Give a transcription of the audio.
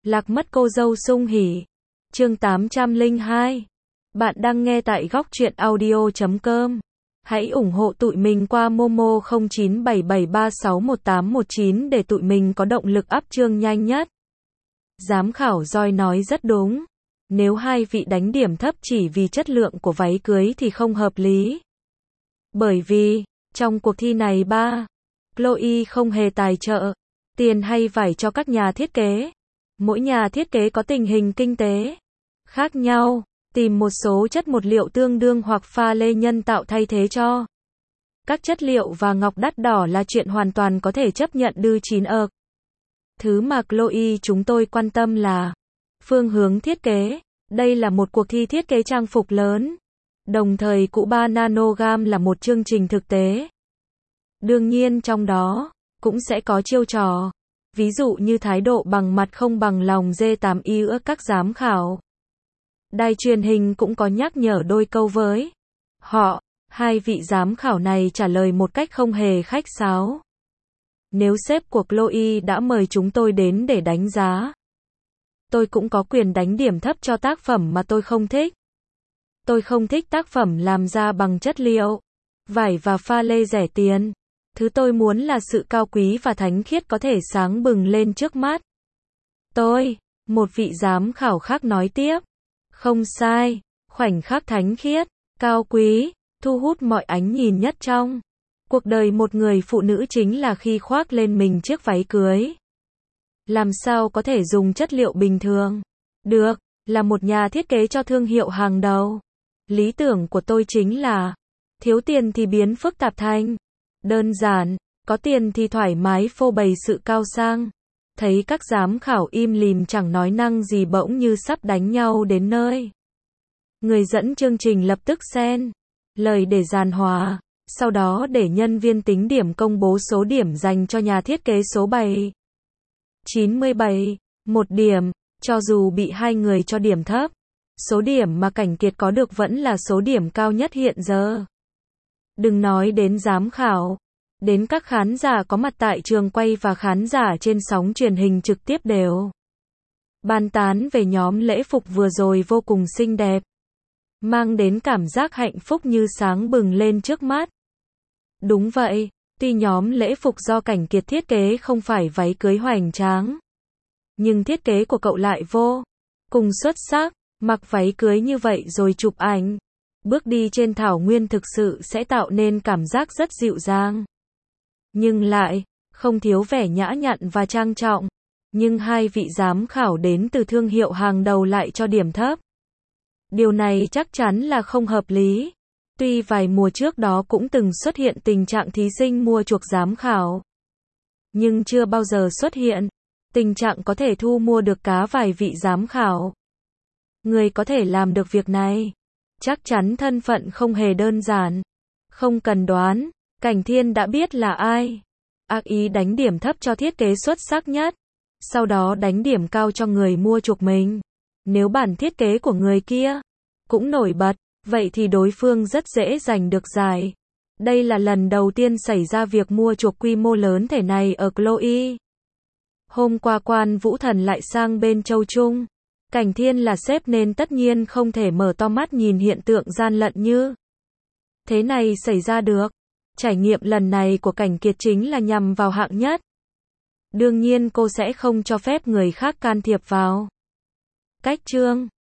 Lạc mất cô dâu sung hỉ. Chương 802. Bạn đang nghe tại góc truyện audio.com. Hãy ủng hộ tụi mình qua Momo 0977361819 để tụi mình có động lực up chương nhanh nhất. Giám khảo Joy nói rất đúng. Nếu hai vị đánh điểm thấp chỉ vì chất lượng của váy cưới thì không hợp lý. Bởi vì, trong cuộc thi này Chloe không hề tài trợ tiền hay vải cho các nhà thiết kế. Mỗi nhà thiết kế có tình hình kinh tế khác nhau, tìm một số chất một liệu tương đương hoặc pha lê nhân tạo thay thế cho các chất liệu và ngọc đắt đỏ là chuyện hoàn toàn có thể chấp nhận đư chín ợc. Thứ mà Chloe chúng tôi quan tâm là phương hướng thiết kế. Đây là một cuộc thi thiết kế trang phục lớn. Đồng thời Cụ Ba Nanogram là một chương trình thực tế. Đương nhiên trong đó cũng sẽ có chiêu trò. Ví dụ như thái độ bằng mặt không bằng lòng G8 giữa các giám khảo. Đài truyền hình cũng có nhắc nhở đôi câu với họ. Hai vị giám khảo này trả lời một cách không hề khách sáo. Nếu sếp của Chloe đã mời chúng tôi đến để đánh giá, tôi cũng có quyền đánh điểm thấp cho tác phẩm mà tôi không thích. Tôi không thích tác phẩm làm ra bằng chất liệu, vải và pha lê rẻ tiền. Thứ tôi muốn là sự cao quý và thánh khiết có thể sáng bừng lên trước mắt tôi. Một vị giám khảo khác nói tiếp. Không sai, khoảnh khắc thánh khiết, cao quý, thu hút mọi ánh nhìn nhất trong cuộc đời một người phụ nữ chính là khi khoác lên mình chiếc váy cưới. Làm sao có thể dùng chất liệu bình thường được, là một nhà thiết kế cho thương hiệu hàng đầu. Lý tưởng của tôi chính là thiếu tiền thì biến phức tạp thành đơn giản, có tiền thì thoải mái phô bày sự cao sang. Thấy các giám khảo im lìm chẳng nói năng gì bỗng như sắp đánh nhau đến nơi. Người dẫn chương trình lập tức xen lời để giàn hòa, sau đó để nhân viên tính điểm công bố số điểm dành cho nhà thiết kế số 97. 1 điểm, cho dù bị hai người cho điểm thấp. Số điểm mà Cảnh Kiệt có được vẫn là số điểm cao nhất hiện giờ. Đừng nói đến giám khảo, đến các khán giả có mặt tại trường quay và khán giả trên sóng truyền hình trực tiếp đều bàn tán về nhóm lễ phục vừa rồi vô cùng xinh đẹp, mang đến cảm giác hạnh phúc như sáng bừng lên trước mắt. Đúng vậy, tuy nhóm lễ phục do Cảnh Kiệt thiết kế không phải váy cưới hoành tráng, nhưng thiết kế của cậu lại vô cùng xuất sắc. Mặc váy cưới như vậy rồi chụp ảnh, bước đi trên thảo nguyên thực sự sẽ tạo nên cảm giác rất dịu dàng, nhưng lại không thiếu vẻ nhã nhặn và trang trọng. Nhưng hai vị giám khảo đến từ thương hiệu hàng đầu lại cho điểm thấp. Điều này chắc chắn là không hợp lý. Tuy vài mùa trước đó cũng từng xuất hiện tình trạng thí sinh mua chuộc giám khảo, nhưng chưa bao giờ xuất hiện tình trạng có thể thu mua được cá vài vị giám khảo. Người có thể làm được việc này chắc chắn thân phận không hề đơn giản. Không cần đoán, Cảnh Thiên đã biết là ai. Ác ý đánh điểm thấp cho thiết kế xuất sắc nhất, sau đó đánh điểm cao cho người mua chuộc mình. Nếu bản thiết kế của người kia cũng nổi bật, vậy thì đối phương rất dễ giành được giải. Đây là lần đầu tiên xảy ra việc mua chuộc quy mô lớn thể này ở Chloe. Hôm qua Quan Vũ Thần lại sang bên Châu Trung. Cảnh Thiên là sếp nên tất nhiên không thể mở to mắt nhìn hiện tượng gian lận như thế này xảy ra được. Trải nghiệm lần này của Cảnh Kiệt chính là nhằm vào hạng nhất. Đương nhiên cô sẽ không cho phép người khác can thiệp vào cách chương